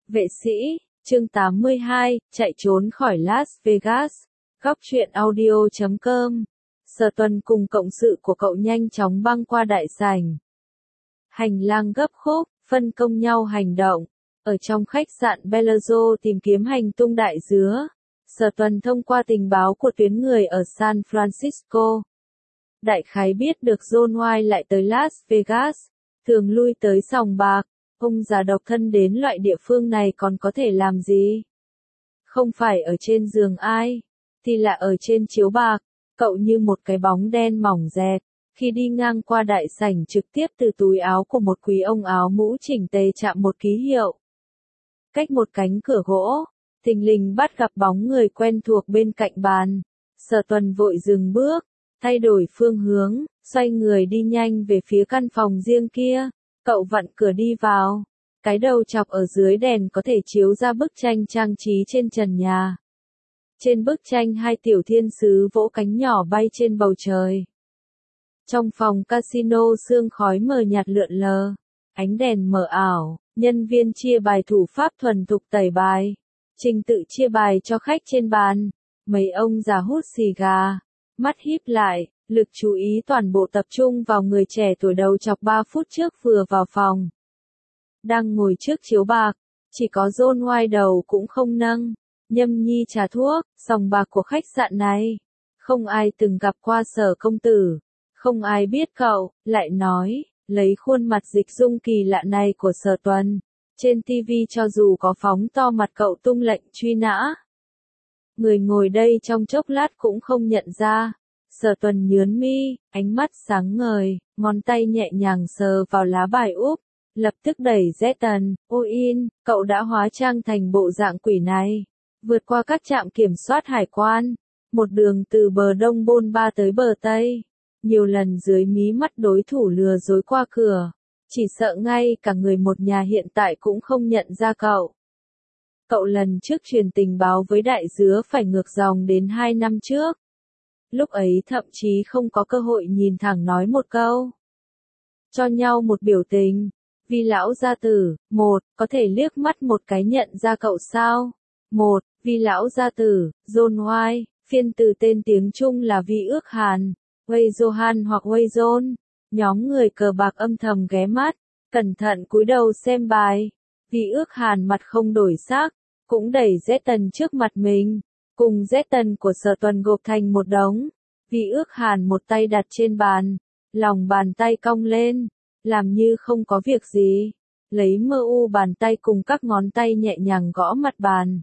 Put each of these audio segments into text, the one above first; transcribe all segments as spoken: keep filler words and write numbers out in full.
Vệ sĩ, chương tám mươi hai, chạy trốn khỏi Las Vegas. Góc truyện audio chấm com. Sở Tuần cùng cộng sự của cậu nhanh chóng băng qua đại sảnh. Hành lang gấp khúc, phân công nhau hành động. Ở trong khách sạn Bellagio tìm kiếm hành tung đại dứa. Sở Tuần thông qua tình báo của tuyến người ở San Francisco. Đại khái biết được John White lại tới Las Vegas, thường lui tới sòng bạc. Ông già độc thân đến loại địa phương này còn có thể làm gì? Không phải ở trên giường ai, thì là ở trên chiếu bạc. Cậu như một cái bóng đen mỏng dẹt, khi đi ngang qua đại sảnh trực tiếp từ túi áo của một quý ông áo mũ chỉnh tề chạm một ký hiệu. Cách một cánh cửa gỗ, thình lình bắt gặp bóng người quen thuộc bên cạnh bàn. Sở Tuần vội dừng bước, thay đổi phương hướng, xoay người đi nhanh về phía căn phòng riêng kia. Cậu vặn cửa đi vào. Cái đầu chọc ở dưới đèn có thể chiếu ra bức tranh trang trí trên trần nhà. Trên bức tranh hai tiểu thiên sứ vỗ cánh nhỏ bay trên bầu trời. Trong phòng casino sương khói mờ nhạt lượn lờ. Ánh đèn mờ ảo, nhân viên chia bài thủ pháp thuần thục tẩy bài. Trình tự chia bài cho khách trên bàn. Mấy ông già hút xì gà. Mắt híp lại. Lực chú ý toàn bộ tập trung vào người trẻ tuổi đầu chọc ba phút trước vừa vào phòng. Đang ngồi trước chiếu bạc, chỉ có John White đầu cũng không nâng, nhâm nhi trà thuốc, sòng bạc của khách sạn này. Không ai từng gặp qua Sở công tử, không ai biết cậu, lại nói, lấy khuôn mặt dịch dung kỳ lạ này của Sở Tuần. Trên ti vi cho dù có phóng to mặt cậu tung lệnh truy nã. Người ngồi đây trong chốc lát cũng không nhận ra. Sở Tuần nhướng mi, ánh mắt sáng ngời, ngón tay nhẹ nhàng sờ vào lá bài úp, lập tức đẩy Zeton, ôi in, cậu đã hóa trang thành bộ dạng quỷ này, vượt qua các trạm kiểm soát hải quan, một đường từ bờ đông Bôn Ba tới bờ Tây, nhiều lần dưới mí mắt đối thủ lừa dối qua cửa, chỉ sợ ngay cả người một nhà hiện tại cũng không nhận ra cậu. Cậu lần trước truyền tình báo với đại dứa phải ngược dòng đến hai năm trước. Lúc ấy thậm chí không có cơ hội nhìn thẳng nói một câu. Cho nhau một biểu tình. Vì lão gia tử, một, có thể liếc mắt một cái nhận ra cậu sao? Một, vì lão gia tử, John White, phiên từ tên tiếng Trung là Vi Ước Hàn, Wei Johan hoặc Wei John. Nhóm người cờ bạc âm thầm ghé mắt, cẩn thận cúi đầu xem bài. Vi Ước Hàn mặt không đổi sắc, cũng đẩy Zeton trước mặt mình. Cùng Zeton của Sở Tuần gộp thành một đống. Vi Ước Hàn một tay đặt trên bàn, lòng bàn tay cong lên, làm như không có việc gì, lấy mơ u bàn tay cùng các ngón tay nhẹ nhàng gõ mặt bàn.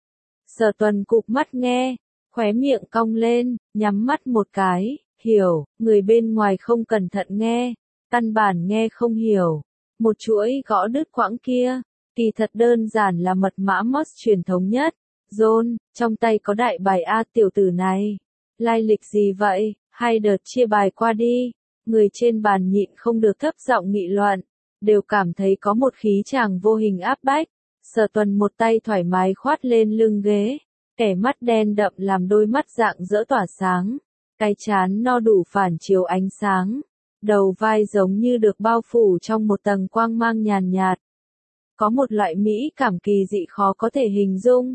Sở Tuần cụp mắt nghe, khóe miệng cong lên, nhắm mắt một cái, hiểu, người bên ngoài không cẩn thận nghe, căn bản nghe không hiểu. Một chuỗi gõ đứt quãng kia, kỳ thật đơn giản là mật mã Morse truyền thống nhất. John, trong tay có đại bài A tiểu tử này. Lai lịch gì vậy, hai đợt chia bài qua đi. Người trên bàn nhịn không được thấp giọng nghị luận. Đều cảm thấy có một khí chàng vô hình áp bách. Sở Tuần một tay thoải mái khoát lên lưng ghế. Kẻ mắt đen đậm làm đôi mắt rạng rỡ tỏa sáng. Cái trán no đủ phản chiếu ánh sáng. Đầu vai giống như được bao phủ trong một tầng quang mang nhàn nhạt. Có một loại mỹ cảm kỳ dị khó có thể hình dung.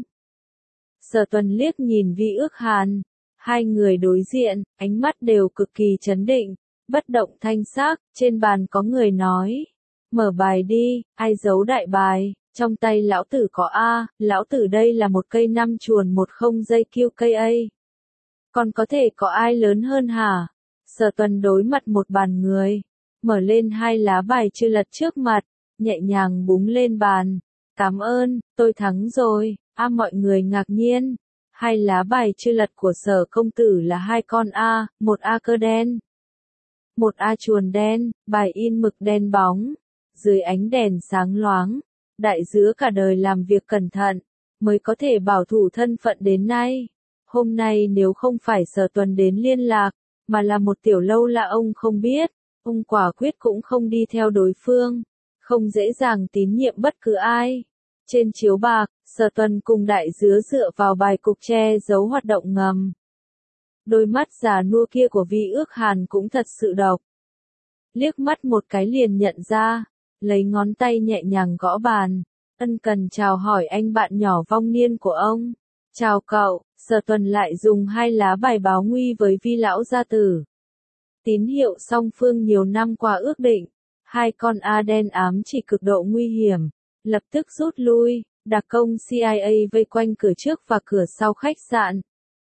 Sở Tuần liếc nhìn Vi Ước Hàn, hai người đối diện, ánh mắt đều cực kỳ chấn định, bất động thanh sắc, trên bàn có người nói, mở bài đi, ai giấu đại bài, trong tay lão tử có A, lão tử đây là một cây năm chuồn một không dây Q K A. Còn có thể có ai lớn hơn hả? Sở Tuần đối mặt một bàn người, mở lên hai lá bài chưa lật trước mặt, nhẹ nhàng búng lên bàn, cảm ơn, tôi thắng rồi. A mọi người ngạc nhiên, hai lá bài chưa lật của Sở công tử là hai con A, một A cơ đen, một A chuồn đen, bài in mực đen bóng, dưới ánh đèn sáng loáng, đại dứa cả đời làm việc cẩn thận, mới có thể bảo thủ thân phận đến nay. Hôm nay nếu không phải Sở Tuần đến liên lạc, mà là một tiểu lâu lạ ông không biết, ông quả quyết cũng không đi theo đối phương, không dễ dàng tín nhiệm bất cứ ai. Trên chiếu bạc, Sở Tuần cùng đại dứa dựa vào bài cục che giấu hoạt động ngầm. Đôi mắt già nua kia của Vi Ước Hàn cũng thật sự độc. Liếc mắt một cái liền nhận ra, lấy ngón tay nhẹ nhàng gõ bàn, Ân cần chào hỏi anh bạn nhỏ vong niên của ông. Chào cậu, Sở Tuần lại dùng hai lá bài báo nguy với Vi lão gia tử. Tín hiệu song phương nhiều năm qua ước định, hai con A đen ám chỉ cực độ nguy hiểm, lập tức rút lui, đặc công C I A vây quanh cửa trước và cửa sau khách sạn.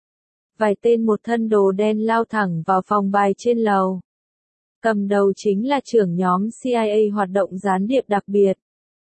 Vài tên một thân đồ đen lao thẳng vào phòng bài trên lầu. Cầm đầu chính là trưởng nhóm C I A hoạt động gián điệp đặc biệt.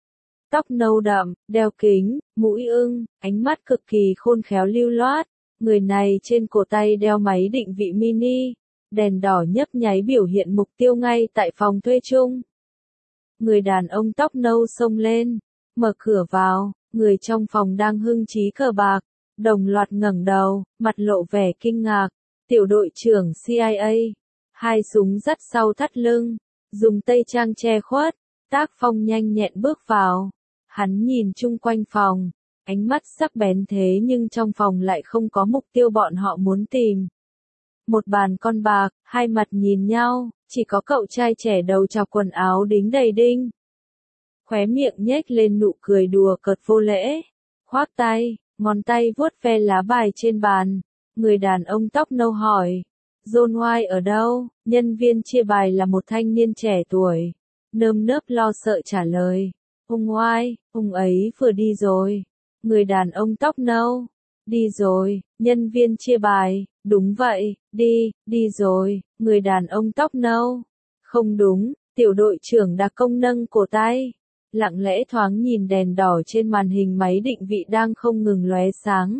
Tóc nâu đậm, đeo kính, mũi ưng, ánh mắt cực kỳ khôn khéo lưu loát. Người này trên cổ tay đeo máy định vị mini, đèn đỏ nhấp nháy biểu hiện mục tiêu ngay tại phòng thuê chung. Người đàn ông tóc nâu xông lên, mở cửa vào, người trong phòng đang hưng trí cờ bạc, đồng loạt ngẩng đầu, mặt lộ vẻ kinh ngạc. Tiểu đội trưởng C I A, hai súng dắt sau thắt lưng, dùng tây trang che khuất, tác phong nhanh nhẹn bước vào. Hắn nhìn chung quanh phòng, ánh mắt sắc bén thế nhưng trong phòng lại không có mục tiêu bọn họ muốn tìm. Một bàn con bạc, hai mặt nhìn nhau, chỉ có cậu trai trẻ đầu chọc quần áo đính đầy đinh. Khóe miệng nhếch lên nụ cười đùa cợt vô lễ, khoác tay, ngón tay vuốt ve lá bài trên bàn. Người đàn ông tóc nâu hỏi, John White ở đâu? Nhân viên chia bài là một thanh niên trẻ tuổi, nơm nớp lo sợ trả lời. Ông White, ông ấy vừa đi rồi. Người đàn ông tóc nâu, đi rồi, nhân viên chia bài, đúng vậy, đi, đi rồi, người đàn ông tóc nâu. Không đúng, tiểu đội trưởng đặc công nâng cổ tay, lặng lẽ thoáng nhìn đèn đỏ trên màn hình máy định vị đang không ngừng lóe sáng.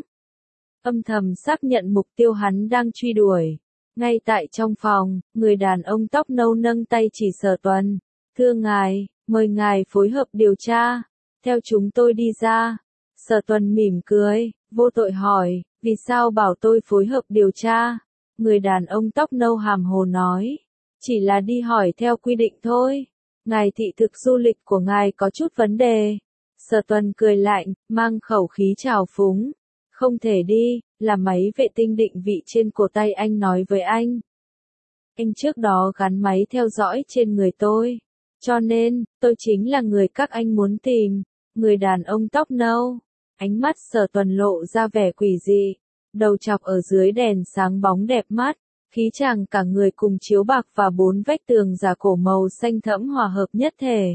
Âm thầm xác nhận mục tiêu hắn đang truy đuổi. Ngay tại trong phòng, người đàn ông tóc nâu nâng tay chỉ Sở Tuần. Thưa ngài, mời ngài phối hợp điều tra, theo chúng tôi đi ra. Sở Tuần mỉm cười, vô tội hỏi, vì sao bảo tôi phối hợp điều tra? Người đàn ông tóc nâu hàm hồ nói, chỉ là đi hỏi theo quy định thôi. Ngài thị thực du lịch của ngài có chút vấn đề. Sở Tuần cười lạnh, mang khẩu khí trào phúng. Không thể đi, là máy vệ tinh định vị trên cổ tay anh nói với anh. Anh trước đó gắn máy theo dõi trên người tôi. Cho nên, tôi chính là người các anh muốn tìm. Người đàn ông tóc nâu. Ánh mắt Sở Tuần lộ ra vẻ quỷ dị. Đầu chọc ở dưới đèn sáng bóng đẹp mắt. Khí chàng cả người cùng chiếu bạc và bốn vách tường giả cổ màu xanh thẫm hòa hợp nhất thể.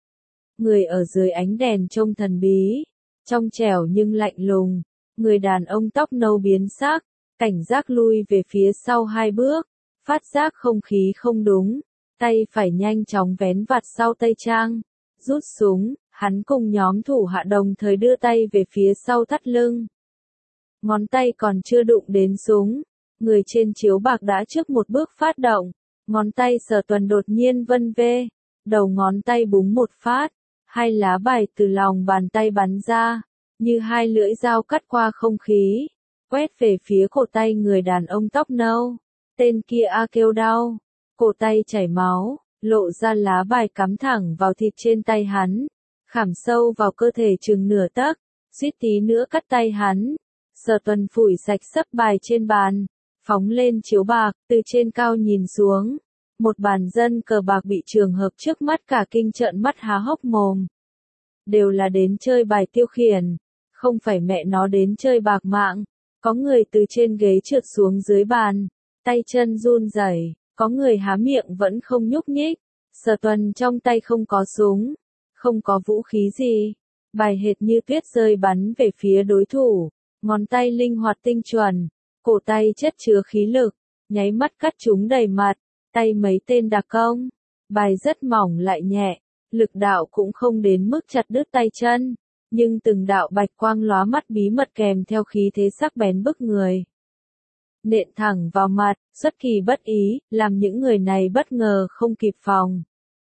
Người ở dưới ánh đèn trông thần bí. Trong trẻo nhưng lạnh lùng. Người đàn ông tóc nâu biến sắc. Cảnh giác lui về phía sau hai bước. Phát giác không khí không đúng. Tay phải nhanh chóng vén vạt sau tay trang, rút súng, hắn cùng nhóm thủ hạ đồng thời đưa tay về phía sau thắt lưng. Ngón tay còn chưa đụng đến súng, người trên chiếu bạc đã trước một bước phát động, ngón tay Sở Tuần đột nhiên vân vê, đầu ngón tay búng một phát, hai lá bài từ lòng bàn tay bắn ra, như hai lưỡi dao cắt qua không khí, quét về phía cổ tay người đàn ông tóc nâu. Tên kia a kêu đau. Cổ tay chảy máu, lộ ra lá bài cắm thẳng vào thịt trên tay hắn, khảm sâu vào cơ thể chừng nửa tấc, suýt tí nữa cắt tay hắn. Sở Tuần phủi sạch sấp bài trên bàn, phóng lên chiếu bạc, từ trên cao nhìn xuống. Một bàn dân cờ bạc bị trường hợp trước mắt cả kinh trợn mắt há hốc mồm. Đều là đến chơi bài tiêu khiển, không phải mẹ nó đến chơi bạc mạng. Có người từ trên ghế trượt xuống dưới bàn, tay chân run rẩy. Có người há miệng vẫn không nhúc nhích. Sở Tuần trong tay không có súng, không có vũ khí gì. Bài hệt như tuyết rơi bắn về phía đối thủ. Ngón tay linh hoạt tinh chuẩn. Cổ tay chất chứa khí lực. Nháy mắt cắt chúng đầy mặt. Tay mấy tên đặc công. Bài rất mỏng lại nhẹ. Lực đạo cũng không đến mức chặt đứt tay chân. Nhưng từng đạo bạch quang lóa mắt bí mật kèm theo khí thế sắc bén bức người. Nện thẳng vào mặt, xuất kỳ bất ý, làm những người này bất ngờ không kịp phòng.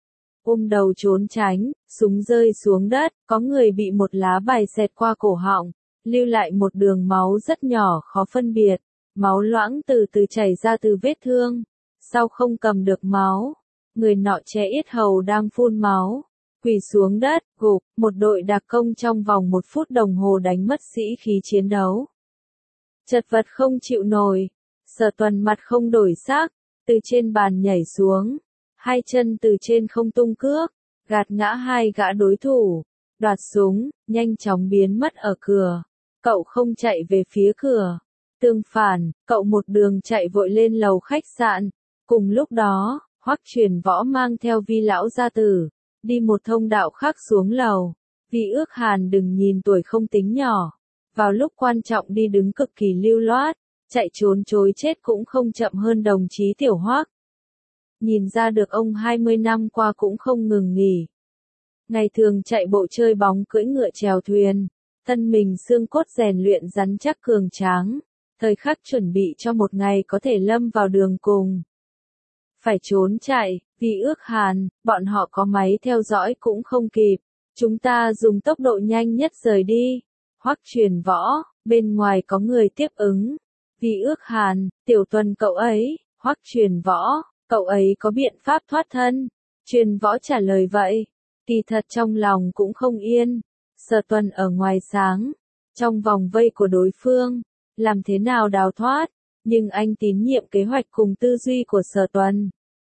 Ôm đầu trốn tránh, súng rơi xuống đất, có người bị một lá bài xẹt qua cổ họng, lưu lại một đường máu rất nhỏ khó phân biệt, máu loãng từ từ chảy ra từ vết thương. Sau không cầm được máu, người nọ che yết hầu đang phun máu, quỳ xuống đất, gục, một đội đặc công trong vòng một phút đồng hồ đánh mất sĩ khí chiến đấu. Chật vật không chịu nổi, Sở Tuần mặt không đổi sắc, từ trên bàn nhảy xuống, hai chân từ trên không tung cước, gạt ngã hai gã đối thủ, đoạt súng, nhanh chóng biến mất ở cửa. Cậu không chạy về phía cửa. Tương phản, cậu một đường chạy vội lên lầu khách sạn. Cùng lúc đó, Hoắc Truyền Võ mang theo Vi lão gia tử, đi một thông đạo khác xuống lầu. Vi Ước Hàn đừng nhìn tuổi không tính nhỏ, vào lúc quan trọng đi đứng cực kỳ lưu loát, chạy trốn chối chết cũng không chậm hơn đồng chí Tiểu Hoắc. Nhìn ra được ông hai mươi năm qua cũng không ngừng nghỉ. Ngày thường chạy bộ chơi bóng cưỡi ngựa chèo thuyền, thân mình xương cốt rèn luyện rắn chắc cường tráng, thời khắc chuẩn bị cho một ngày có thể lâm vào đường cùng. Phải trốn chạy, Vi Ước Hàn, bọn họ có máy theo dõi cũng không kịp, chúng ta dùng tốc độ nhanh nhất rời đi. Hoắc Truyền Võ, bên ngoài có người tiếp ứng. Vi Ước Hàn, Tiểu Tuần cậu ấy. Hoắc Truyền Võ, cậu ấy có biện pháp thoát thân. Truyền Võ trả lời vậy. Kỳ thật trong lòng cũng không yên. Sở Tuần ở ngoài sáng, trong vòng vây của đối phương, làm thế nào đào thoát, nhưng anh tín nhiệm kế hoạch cùng tư duy của Sở Tuần.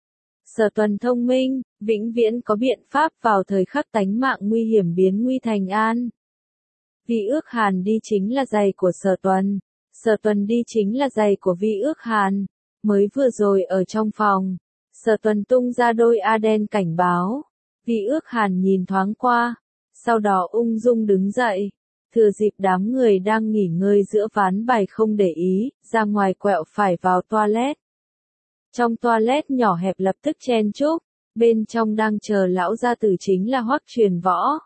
Sở Tuần thông minh, vĩnh viễn có biện pháp vào thời khắc tánh mạng nguy hiểm biến nguy thành an. Vi Ước Hàn đi chính là giày của Sở Tuần, Sở Tuần đi chính là giày của Vi Ước Hàn. Mới vừa rồi ở trong phòng, Sở Tuần tung ra đôi Aden cảnh báo. Vi Ước Hàn nhìn thoáng qua, sau đó ung dung đứng dậy, thừa dịp đám người đang nghỉ ngơi giữa ván bài không để ý, ra ngoài quẹo phải vào toilet. Trong toilet nhỏ hẹp lập tức chen chúc, bên trong đang chờ lão gia tử chính là Hoắc Truyền Võ.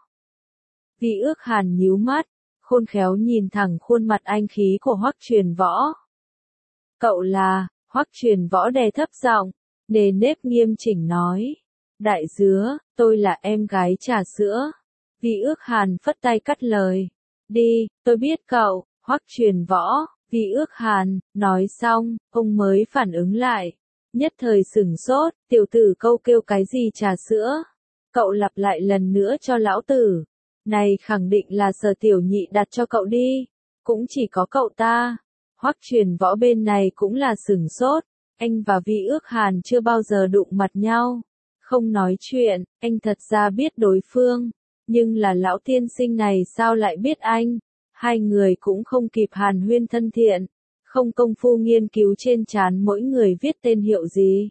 Vi Ước Hàn nhíu mắt, khôn khéo nhìn thẳng khuôn mặt anh khí của Hoắc Truyền Võ. Cậu là, Hoắc Truyền Võ đè thấp giọng, nề nếp nghiêm chỉnh nói. Đại dứa, tôi là em gái trà sữa. Vi Ước Hàn phất tay cắt lời. Đi, tôi biết cậu. Hoắc Truyền Võ, Vi Ước Hàn, nói xong, ông mới phản ứng lại. Nhất thời sửng sốt, tiểu tử câu kêu cái gì trà sữa? Cậu lặp lại lần nữa cho lão tử. Này khẳng định là Sở tiểu nhị đặt cho cậu đi. Cũng chỉ có cậu ta. Hoắc Truyền Võ bên này cũng là sửng sốt. Anh và Vi Ước Hàn chưa bao giờ đụng mặt nhau. Không nói chuyện, anh thật ra biết đối phương. Nhưng là lão tiên sinh này sao lại biết anh? Hai người cũng không kịp hàn huyên thân thiện. Không công phu nghiên cứu trên trán mỗi người viết tên hiệu gì.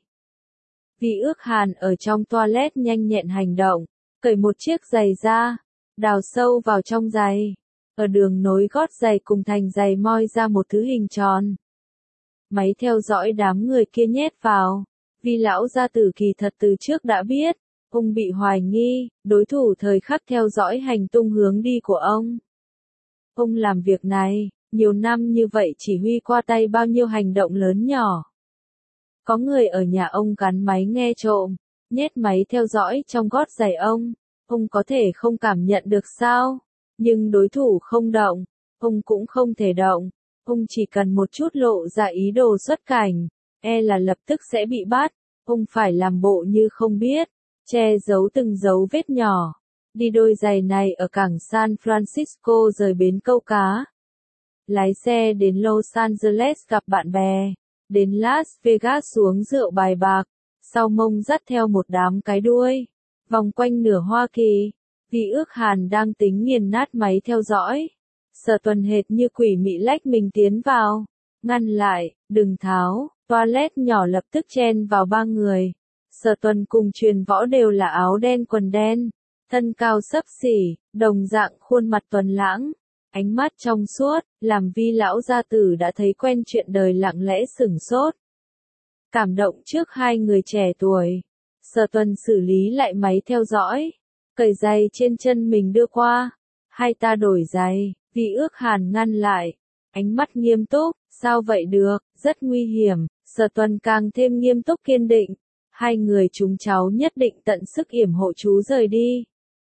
Vi Ước Hàn ở trong toilet nhanh nhẹn hành động, cởi một chiếc giày ra, đào sâu vào trong giày. Ở đường nối gót giày cùng thành giày moi ra một thứ hình tròn. Máy theo dõi đám người kia nhét vào. Vi lão gia tử kỳ thật từ trước đã biết, ông bị hoài nghi, đối thủ thời khắc theo dõi hành tung hướng đi của ông. Ông làm việc này, nhiều năm như vậy chỉ huy qua tay bao nhiêu hành động lớn nhỏ. Có người ở nhà ông gắn máy nghe trộm, nhét máy theo dõi trong gót giày ông, ông có thể không cảm nhận được sao? Nhưng đối thủ không động, ông cũng không thể động, ông chỉ cần một chút lộ ra ý đồ xuất cảnh, e là lập tức sẽ bị bắt, ông phải làm bộ như không biết, che giấu từng dấu vết nhỏ. Đi đôi giày này ở cảng San Francisco rời bến câu cá. Lái xe đến Los Angeles gặp bạn bè, đến Las Vegas xuống rượu bài bạc, sau mông dắt theo một đám cái đuôi, vòng quanh nửa Hoa Kỳ. Vi Ước Hàn đang tính nghiền nát máy theo dõi. Sở Tuần hệt như quỷ mị lách mình tiến vào, ngăn lại, đừng tháo, toilet nhỏ lập tức chen vào ba người. Sở Tuần cùng Truyền Võ đều là áo đen quần đen, thân cao xấp xỉ, đồng dạng khuôn mặt tuấn lãng, ánh mắt trong suốt, làm Vi lão gia tử đã thấy quen chuyện đời lặng lẽ sửng sốt. Cảm động trước hai người trẻ tuổi, Sở Tuần xử lý lại máy theo dõi, cởi giày trên chân mình đưa qua, hai ta đổi giày. Vi Ước Hàn ngăn lại, ánh mắt nghiêm túc, sao vậy được, rất nguy hiểm. Sở Tuần càng thêm nghiêm túc kiên định, hai người chúng cháu nhất định tận sức yểm hộ chú rời đi.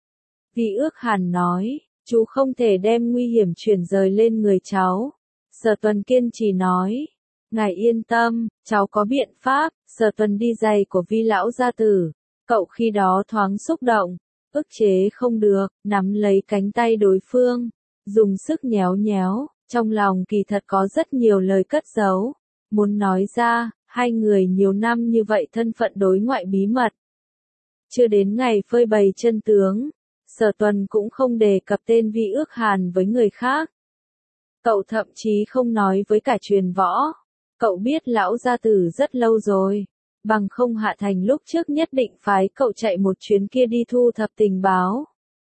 Vi Ước Hàn nói, chú không thể đem nguy hiểm chuyển rời lên người cháu. Sở Tuần kiên trì nói, ngài yên tâm, cháu có biện pháp. Sở Tuần đi giày của Vi lão gia tử, cậu khi đó thoáng xúc động, ức chế không được, nắm lấy cánh tay đối phương, dùng sức nhéo nhéo, trong lòng kỳ thật có rất nhiều lời cất giấu, muốn nói ra, hai người nhiều năm như vậy thân phận đối ngoại bí mật. Chưa đến ngày phơi bày chân tướng, Sở Tuần cũng không đề cập tên Vi Ước Hàn với người khác. Cậu thậm chí không nói với cả Truyền Võ. Cậu biết lão gia tử rất lâu rồi. Bằng không Hạ Thành lúc trước nhất định phái cậu chạy một chuyến kia đi thu thập tình báo.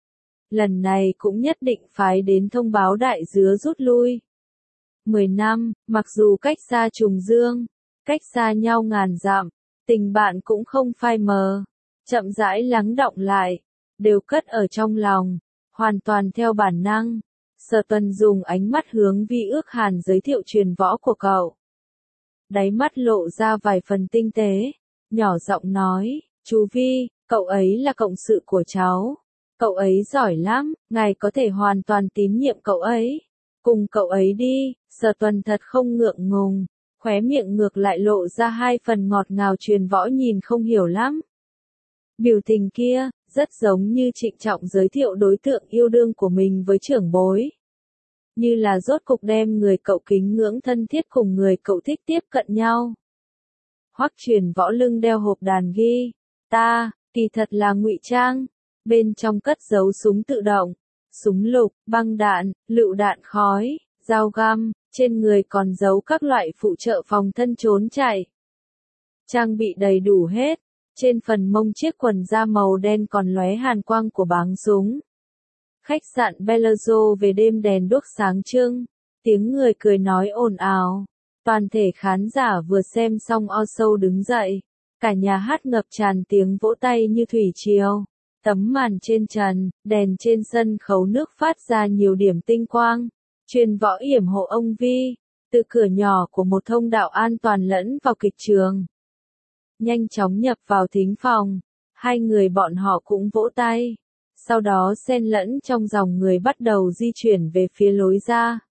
Lần này cũng nhất định phái đến thông báo đại dứa rút lui. Mười năm, mặc dù cách xa trùng dương, cách xa nhau ngàn dặm, tình bạn cũng không phai mờ, chậm rãi lắng đọng lại, đều cất ở trong lòng, hoàn toàn theo bản năng. Sở Tuần dùng ánh mắt hướng Vi Ước Hàn giới thiệu Truyền Võ của cậu. Đáy mắt lộ ra vài phần tinh tế, nhỏ giọng nói, chú Vi, cậu ấy là cộng sự của cháu. Cậu ấy giỏi lắm, ngài có thể hoàn toàn tín nhiệm cậu ấy. Cùng cậu ấy đi. Sở Tuần thật không ngượng ngùng, khóe miệng ngược lại lộ ra hai phần ngọt ngào. Truyền Võ nhìn không hiểu lắm. Biểu tình kia, rất giống như trịnh trọng giới thiệu đối tượng yêu đương của mình với trưởng bối. Như là rốt cục đem người cậu kính ngưỡng thân thiết cùng người cậu thích tiếp cận nhau. Hoắc Truyền Võ lưng đeo hộp đàn ghi, ta, kỳ thật là ngụy trang, bên trong cất giấu súng tự động, súng lục, băng đạn, lựu đạn khói, dao găm, trên người còn giấu các loại phụ trợ phòng thân trốn chạy. Trang bị đầy đủ hết, trên phần mông chiếc quần da màu đen còn lóe hàn quang của báng súng. Khách sạn Bellagio về đêm đèn đuốc sáng trưng, tiếng người cười nói ồn ào. Toàn thể khán giả vừa xem xong o show đứng dậy, cả nhà hát ngập tràn tiếng vỗ tay như thủy triều. Tấm màn trên trần, đèn trên sân khấu nước phát ra nhiều điểm tinh quang. Truyền Võ yểm hộ ông Vi, từ cửa nhỏ của một thông đạo an toàn lẫn vào kịch trường. Nhanh chóng nhập vào thính phòng, hai người bọn họ cũng vỗ tay. Sau đó xen lẫn trong dòng người bắt đầu di chuyển về phía lối ra.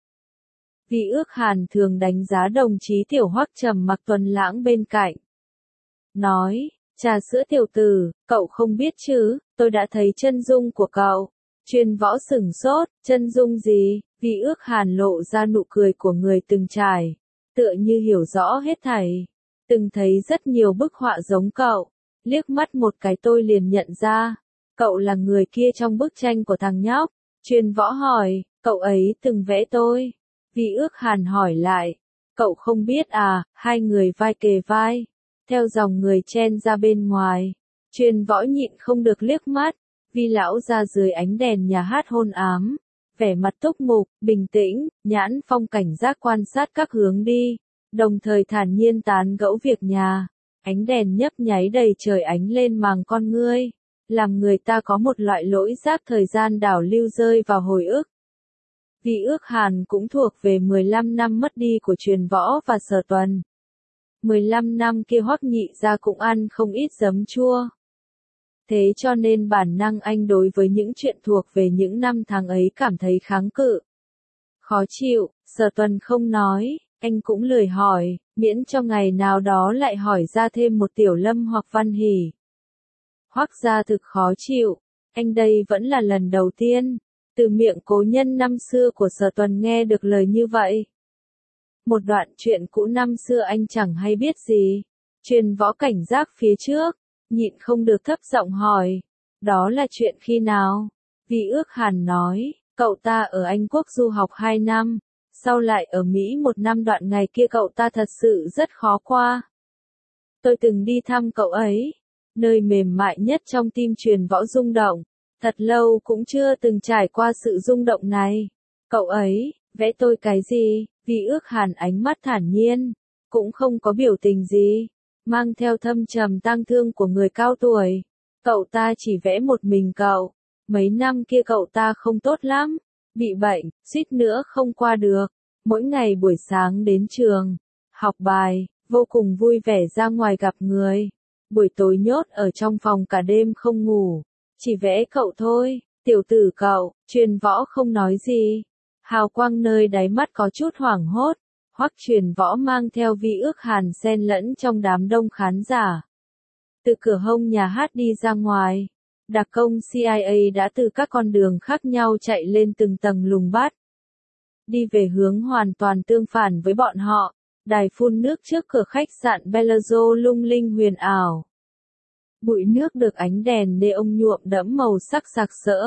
Vi Ước Hàn thường đánh giá đồng chí Tiểu Hoắc trầm mặc tuần lãng bên cạnh. Nói, trà sữa tiểu tử, cậu không biết chứ, tôi đã thấy chân dung của cậu. Truyền Võ sửng sốt, chân dung gì? Vi Ước Hàn lộ ra nụ cười của người từng trải, tựa như hiểu rõ hết thảy. Từng thấy rất nhiều bức họa giống cậu, liếc mắt một cái tôi liền nhận ra. Cậu là người kia trong bức tranh của thằng nhóc. Truyền Võ hỏi, cậu ấy từng vẽ tôi. Vi Ước Hàn hỏi lại, cậu không biết à? Hai người vai kề vai, theo dòng người chen ra bên ngoài. Truyền Võ nhịn không được liếc mắt, Vi lão ra dưới ánh đèn nhà hát hôn ám, vẻ mặt túc mục, bình tĩnh, nhãn phong cảnh giác quan sát các hướng đi, đồng thời thản nhiên tán gẫu việc nhà. Ánh đèn nhấp nháy đầy trời ánh lên màng con ngươi, làm người ta có một loại lỗi giác thời gian đảo lưu rơi vào hồi ức. Vi Ước Hàn cũng thuộc về mười lăm năm mất đi của Truyền Võ và Sở Tuần. mười lăm năm kia Hoắc nhị gia cũng ăn không ít giấm chua. Thế cho nên bản năng anh đối với những chuyện thuộc về những năm tháng ấy cảm thấy kháng cự. Khó chịu, Sở Tuần không nói, anh cũng lười hỏi, miễn cho ngày nào đó lại hỏi ra thêm một Tiểu Lâm hoặc Văn Hỷ. Hoắc gia thực khó chịu, anh đây vẫn là lần đầu tiên, từ miệng cố nhân năm xưa của Sở Tuần nghe được lời như vậy. Một đoạn chuyện cũ năm xưa anh chẳng hay biết gì. Truyền Võ cảnh giác phía trước, nhịn không được thấp giọng hỏi, đó là chuyện khi nào? Vi Ước Hàn nói, cậu ta ở Anh Quốc du học hai năm, sau lại ở Mỹ một năm, đoạn ngày kia cậu ta thật sự rất khó qua. Tôi từng đi thăm cậu ấy, nơi mềm mại nhất trong tim Truyền Võ rung động, thật lâu cũng chưa từng trải qua sự rung động này. Cậu ấy, vẽ tôi cái gì? Vi Ước Hàn ánh mắt thản nhiên, cũng không có biểu tình gì, mang theo thâm trầm tang thương của người cao tuổi. Cậu ta chỉ vẽ một mình cậu, mấy năm kia cậu ta không tốt lắm, bị bệnh, suýt nữa không qua được, mỗi ngày buổi sáng đến trường, học bài, vô cùng vui vẻ ra ngoài gặp người, buổi tối nhốt ở trong phòng cả đêm không ngủ, chỉ vẽ cậu thôi. Tiểu tử cậu. Truyền Võ không nói gì. Hào quang nơi đáy mắt có chút hoảng hốt. Hoắc Truyền Võ mang theo Vi Ước Hàn xen lẫn trong đám đông khán giả. Từ cửa hông nhà hát đi ra ngoài, đặc công C I A đã từ các con đường khác nhau chạy lên từng tầng lùng bắt. Đi về hướng hoàn toàn tương phản với bọn họ, đài phun nước trước cửa khách sạn Bellagio lung linh huyền ảo. Bụi nước được ánh đèn neon nhuộm đẫm màu sắc sặc sỡ.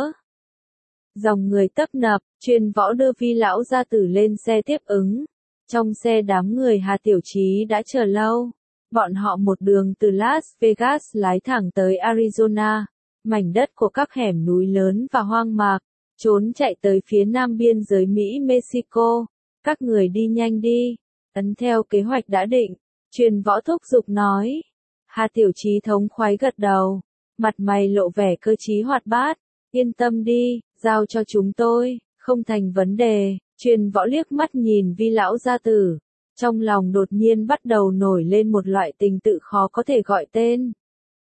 Dòng người tấp nập, Truyền Võ đưa Vi lão gia tử lên xe tiếp ứng. Trong xe đám người Hà Tiểu Chí đã chờ lâu. Bọn họ một đường từ Las Vegas lái thẳng tới Arizona, mảnh đất của các hẻm núi lớn và hoang mạc, trốn chạy tới phía nam biên giới Mỹ-Mexico. Các người đi nhanh đi, ấn theo kế hoạch đã định, Truyền Võ thúc giục nói. Hà Tiểu Chí thống khoái gật đầu, mặt mày lộ vẻ cơ trí hoạt bát, yên tâm đi, giao cho chúng tôi, không thành vấn đề. Truyền Võ liếc mắt nhìn Vi lão gia tử, trong lòng đột nhiên bắt đầu nổi lên một loại tình tự khó có thể gọi tên.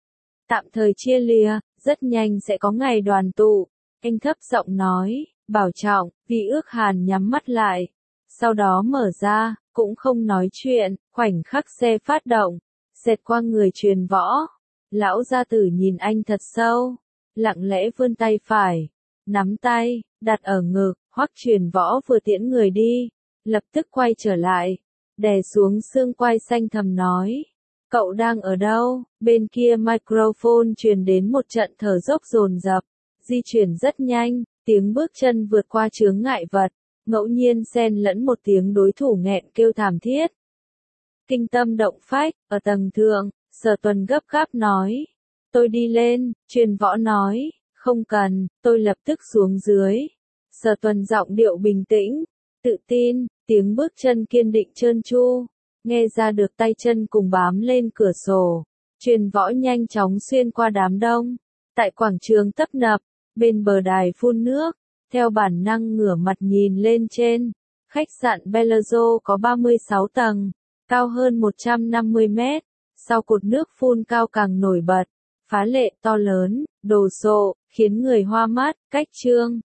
Tạm thời chia lìa, rất nhanh sẽ có ngày đoàn tụ, anh thấp giọng nói, bảo trọng. Vi Ước Hàn nhắm mắt lại, sau đó mở ra, cũng không nói chuyện, khoảnh khắc xe phát động, xẹt qua người Truyền Võ. Lão gia tử nhìn anh thật sâu, lặng lẽ vươn tay phải, nắm tay, đặt ở ngực. Hoắc Truyền Võ vừa tiễn người đi, lập tức quay trở lại, đè xuống xương quai xanh thầm nói, cậu đang ở đâu? Bên kia microphone truyền đến một trận thở dốc dồn dập, di chuyển rất nhanh, tiếng bước chân vượt qua chướng ngại vật, ngẫu nhiên xen lẫn một tiếng đối thủ nghẹn kêu thảm thiết. Kinh tâm động phách, ở tầng thượng, Sở Tuần gấp gáp nói, tôi đi lên. Truyền Võ nói, không cần, tôi lập tức xuống dưới. Sở Tuần giọng điệu bình tĩnh, tự tin, tiếng bước chân kiên định trơn tru, nghe ra được tay chân cùng bám lên cửa sổ. Truyền Võ nhanh chóng xuyên qua đám đông, tại quảng trường tấp nập, bên bờ đài phun nước, theo bản năng ngửa mặt nhìn lên trên. Khách sạn Bellagio có ba mươi sáu tầng, cao hơn một trăm năm mươi mét, sau cột nước phun cao càng nổi bật, phá lệ to lớn, đồ sộ, khiến người hoa mắt. Cách Trương